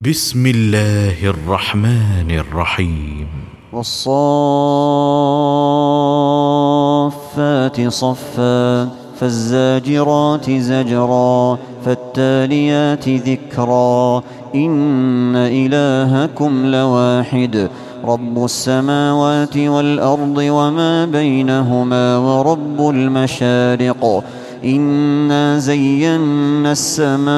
بسم الله الرحمن الرحيم. والصافات صفا فالزاجرات زجرا فالتاليات ذكرا إن إلهكم لواحد رب السماوات والأرض وما بينهما ورب المشارق إنا زينا السماء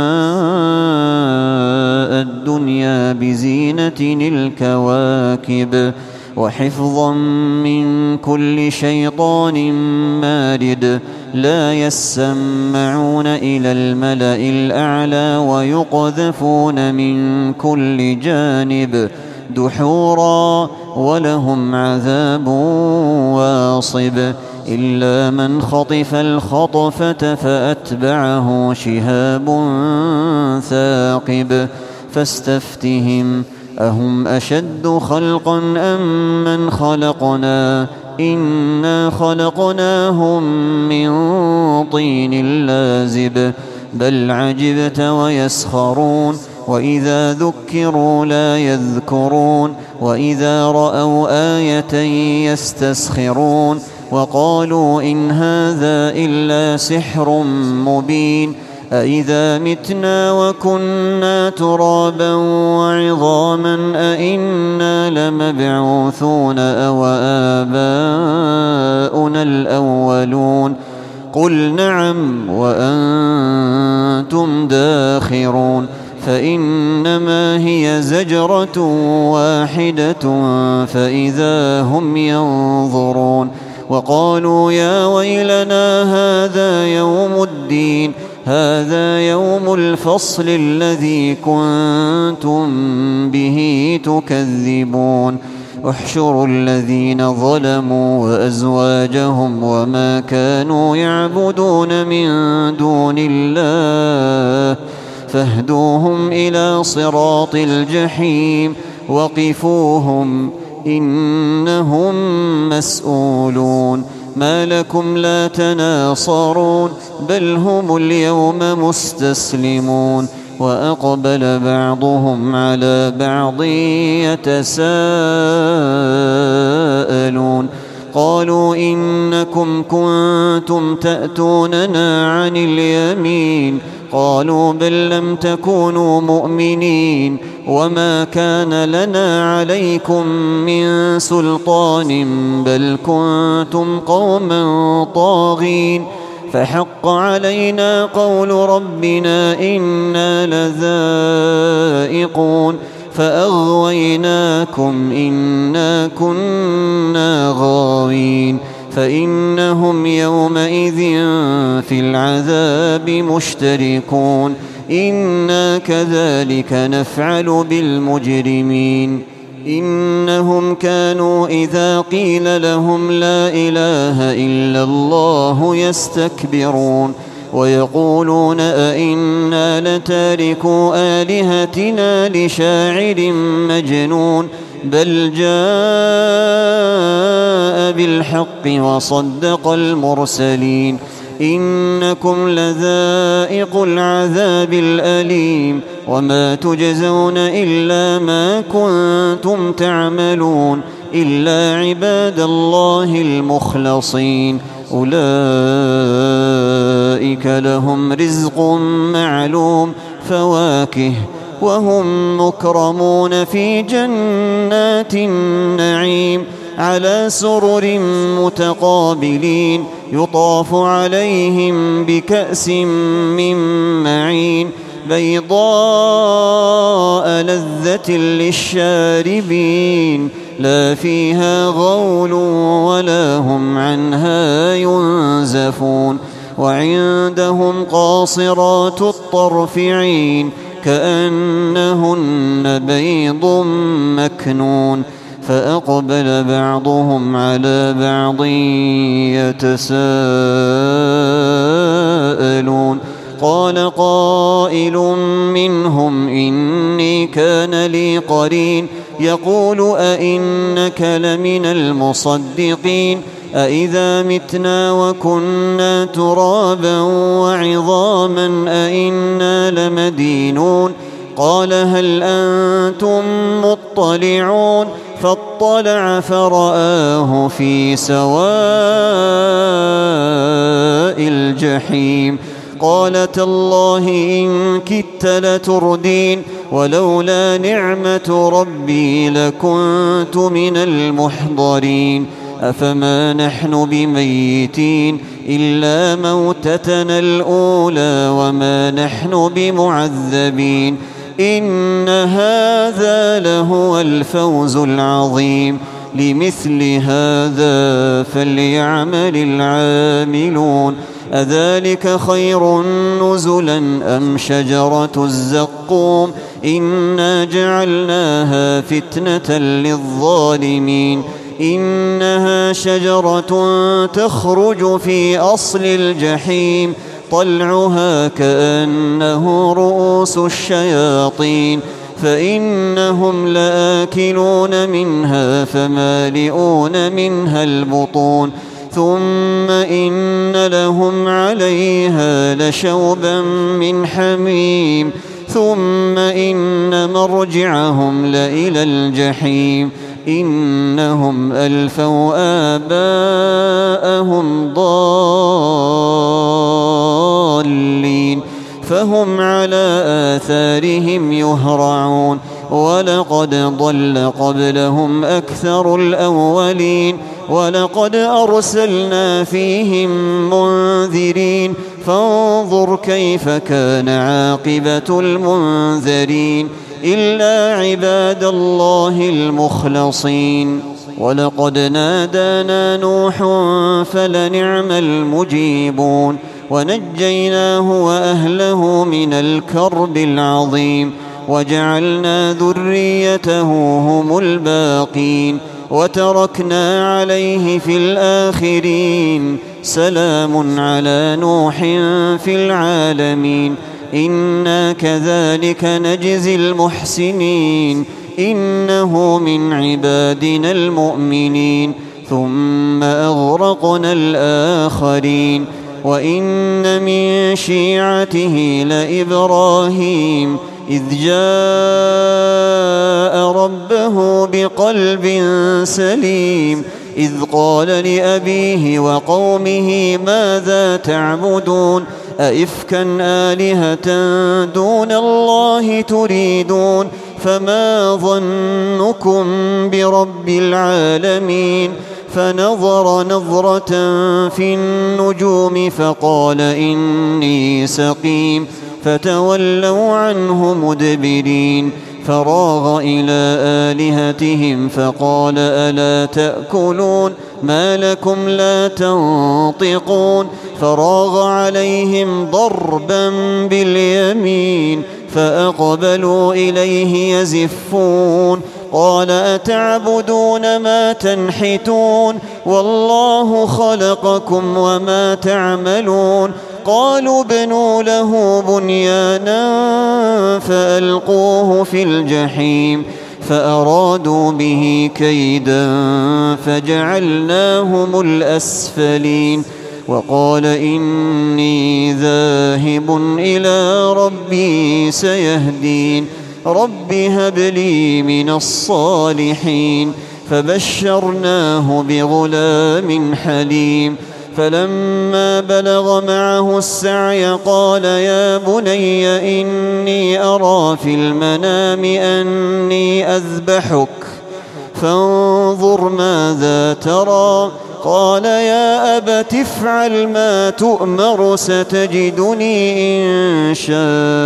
الدنيا بزينة الكواكب وحفظا من كل شيطان مارد لا يسمعون إلى الملأ الأعلى ويقذفون من كل جانب دحورا ولهم عذاب واصب إلا من خطف الخطفة فأتبعه شهاب ثاقب فاستفتهم أهم أشد خلقا أم من خلقنا إنا خلقناهم من طين لازب بل عجبت ويسخرون وإذا ذكروا لا يذكرون وإذا رأوا آية يستسخرون وقالوا إن هذا إلا سحر مبين أإذا متنا وكنا ترابا وعظاما أإنا لمبعوثون أو آباؤنا الأولون قل نعم وأنتم داخرون فإنما هي زجرة واحدة فإذا هم ينظرون وقالوا يا ويلنا هذا يوم الدين هذا يوم الفصل الذي كنتم به تكذبون احشروا الذين ظلموا وأزواجهم وما كانوا يعبدون من دون الله فاهدوهم إلى صراط الجحيم وقفوهم إنهم مسؤولون ما لكم لا تناصرون بل هم اليوم مستسلمون وأقبل بعضهم على بعض يتساءلون قالوا إنكم كنتم تأتوننا عن اليمين قالوا بل لم تكونوا مؤمنين وما كان لنا عليكم من سلطان بل كنتم قوما طاغين فحق علينا قول ربنا إنا لذائقون فأغويناكم إنا كنا غاوين فإنهم يومئذ في العذاب مشتركون إنا كذلك نفعل بالمجرمين إنهم كانوا إذا قيل لهم لا إله إلا الله يستكبرون ويقولون أئنا لتاركو آلهتنا لشاعر مجنون بل جاء بالحق وصدق المرسلين إنكم لذائق العذاب الأليم وما تجزون إلا ما كنتم تعملون إلا عباد الله المخلصين أولئك لهم رزق معلوم فواكه وهم مكرمون في جنات النعيم على سرر متقابلين يطاف عليهم بكأس من معين بيضاء لذة للشاربين لا فيها غول ولا هم عنها ينزفون وعندهم قاصرات الطرف عين كأنهن بيض مكنون فأقبل بعضهم على بعض يتساءلون قال قائل منهم إني كان لي قرين يقول أئنك لمن المصدقين أئذا متنا وكنا ترابا وعظاما أئنا لمدينون قال هل أنتم مطلعون فاطلع فرآه في سواء الجحيم قال تالله إن كدت لتردين ولولا نعمة ربي لكنت من المحضرين أفما نحن بميتين إلا موتتنا الأولى وما نحن بمعذبين إن هذا لهو الفوز العظيم لمثل هذا فليعمل العاملون أذلك خير نزلا أم شجرة الزقوم إنا جعلناها فتنة للظالمين إنها شجرة تخرج في أصل الجحيم طلعها كأنه رؤوس الشياطين فإنهم لآكلون منها فمالئون منها البطون ثم إن لهم عليها لشوبا من حميم ثم إن مرجعهم لإلى الجحيم إنهم ألفوا آباءهم ضالين فهم على آثارهم يهرعون ولقد ضل قبلهم أكثر الأولين ولقد أرسلنا فيهم منذرين فانظر كيف كان عاقبة المنذرين إلا عباد الله المخلصين ولقد نادانا نوح فلنعم المجيبون ونجيناه وأهله من الكرب العظيم وجعلنا ذريته هم الباقين وتركنا عليه في الآخرين سلام على نوح في العالمين إنا كذلك نجزي المحسنين إنه من عبادنا المؤمنين ثم أغرقنا الآخرين وإن من شيعته لإبراهيم إذ جاء ربه بقلب سليم إذ قال لأبيه وقومه ماذا تعبدون أئفكا آلهة دون الله تريدون فما ظنكم برب العالمين فنظر نظرة في النجوم فقال إني سقيم فتولوا عنه مدبرين فراغ إلى آلهتهم فقال ألا تأكلون ما لكم لا تنطقون فراغ عليهم ضربا باليمين فأقبلوا إليه يزفون قال أتعبدون ما تنحتون والله خلقكم وما تعملون قالوا ابنوا له بنيانا فألقوه في الجحيم فأرادوا به كيدا فجعلناهم الأسفلين وقال إني ذاهب إلى ربي سيهدين رب هب لي من الصالحين فبشرناه بغلام حليم فلما بلغ معه السعي قال يا بني إني أرى في المنام أني أذبحك فانظر ماذا ترى قال يا أبت افعل ما تؤمر ستجدني إن شاء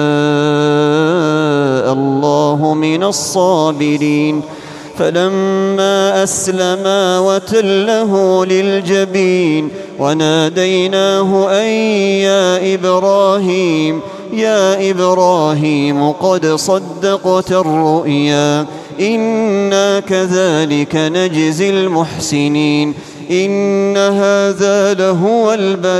الله من الصابرين فلما أسلما وتله للجبين وناديناه أن يا إبراهيم قد صدقت الرؤيا إنا كذلك نجزي المحسنين إن هذا لهو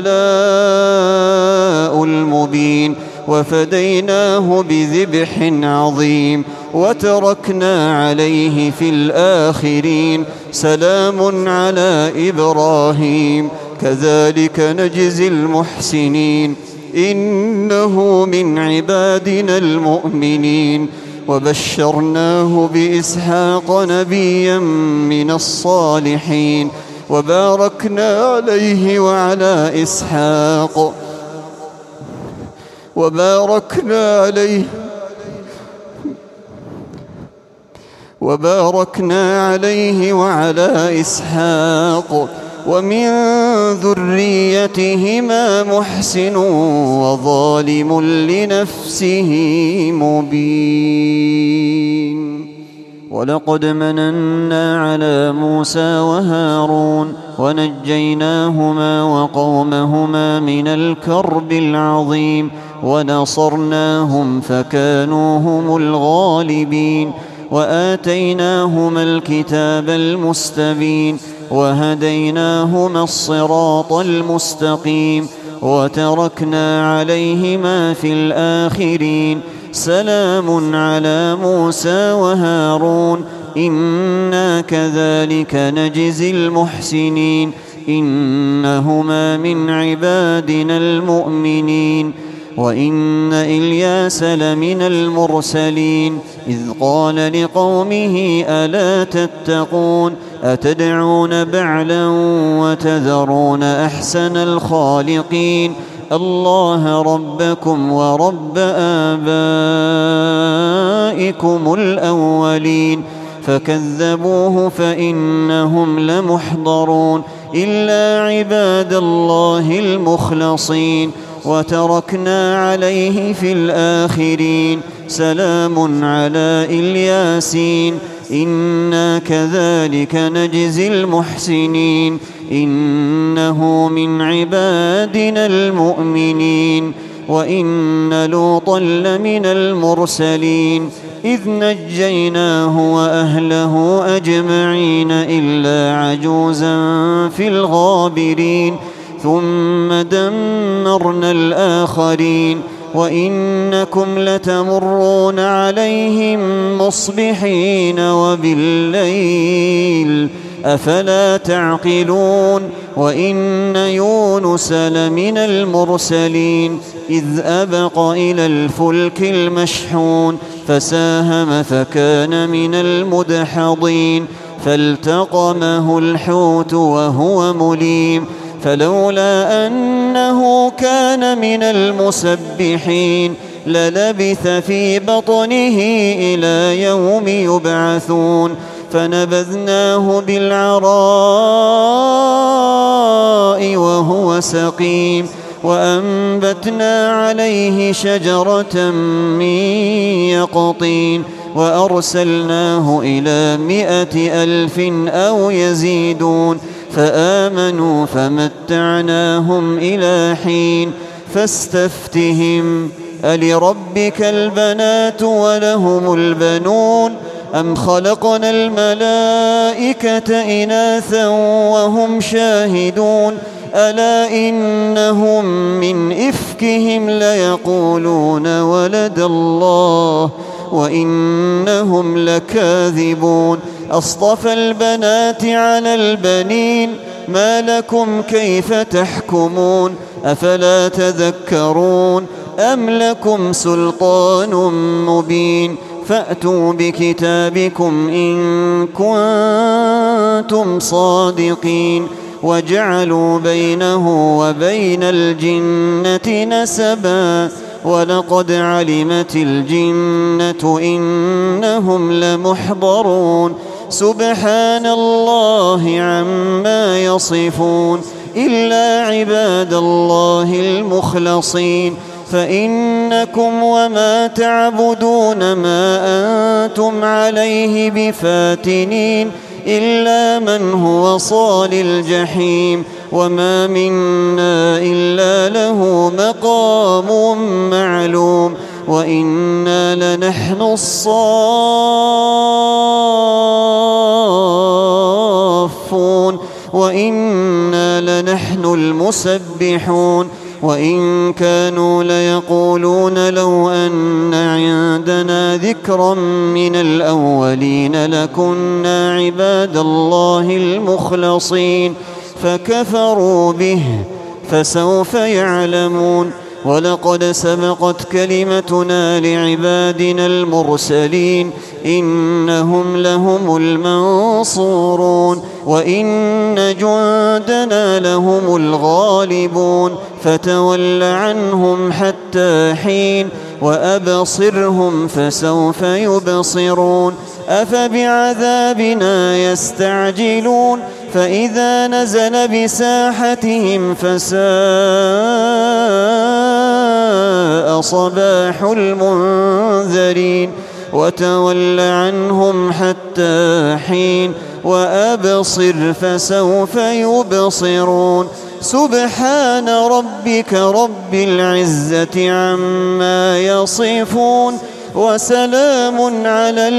البلاء المبين وفديناه بذبح عظيم وتركنا عليه في الآخرين سلام على إبراهيم كذلك نجزي المحسنين إنه من عبادنا المؤمنين. وبشرناه بإسحاق نبيا من الصالحين وباركنا عليه وعلى إسحاق ومن ذريتهما محسن وظالم لنفسه مبين. ولقد مننا على موسى وهارون ونجيناهما وقومهما من الكرب العظيم ونصرناهم فكانوا هم الغالبين. وآتيناهما الكتاب المستبين وهديناهما الصراط المستقيم وتركنا عليهما في الآخرين. سلام على موسى وهارون إنا كذلك نجزي المحسنين إنهما من عبادنا المؤمنين. وإن إلياس لمن المرسلين إذ قال لقومه ألا تتقون أتدعون بعلا وتذرون أحسن الخالقين الله ربكم ورب آبائكم الأولين. فكذبوه فإنهم لمحضرون إلا عباد الله المخلصين. وتركنا عليه في الآخرين. سلام على الياسين إنا كذلك نجزي المحسنين إنه من عبادنا المؤمنين. وإن لوطا لمن المرسلين إذ نجيناه وأهله أجمعين إلا عجوزا في الغابرين ثم دمرنا الآخرين. وإنكم لتمرون عليهم مصبحين وبالليل أفلا تعقلون. وإن يونس لمن المرسلين إذ أبق إلى الفلك المشحون فساهم فكان من المدحضين فالتقمه الحوت وهو مليم فلولا أنه كان من المسبحين للبث في بطنه إلى يوم يبعثون. فنبذناه بالعراء وهو سقيم وأنبتنا عليه شجرة من يقطين وأرسلناه إلى 100,000 أو يزيدون فآمنوا فمتعناهم إلى حين. فاستفتهم ألربك البنات ولهم البنون أم خلقنا الملائكة إناثا وهم شاهدون ألا إنهم من إفكهم ليقولون ولد الله وإنهم لكاذبون. أصطفى البنات على البنين ما لكم كيف تحكمون أفلا تذكرون أم لكم سلطان مبين. فأتوا بكتابكم إن كنتم صادقين وجعلوا بينه وبين الجنة نسبا ولقد علمت الجنة إنهم لمحضرون. سبحان الله عما يصفون إلا عباد الله المخلصين فإنكم وما تعبدون ما أنتم عليه بفاتنين إلا من هو صال الجحيم وما منا إلا له مقام معلوم وإنا لنحن الصافون وإنا لنحن المسبحون. وإن كانوا ليقولون لو أن عندنا ذكرا من الأولين لكنا عباد الله المخلصين فكفروا به فسوف يعلمون. ولقد سبقت كلمتنا لعبادنا المرسلين إنهم لهم المنصورون وإن جندنا لهم الغالبون فتول عنهم حتى حين وأبصرهم فسوف يبصرون أفبعذابنا يستعجلون فإذا نزل بساحتهم فساء صباح المنذرين وتول عنهم حتى حين وأبصر فسوف يبصرون سبحان ربك رب العزة عما يصفون وسلام على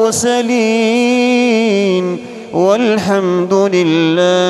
المرسلين والحمد لله رب العالمين.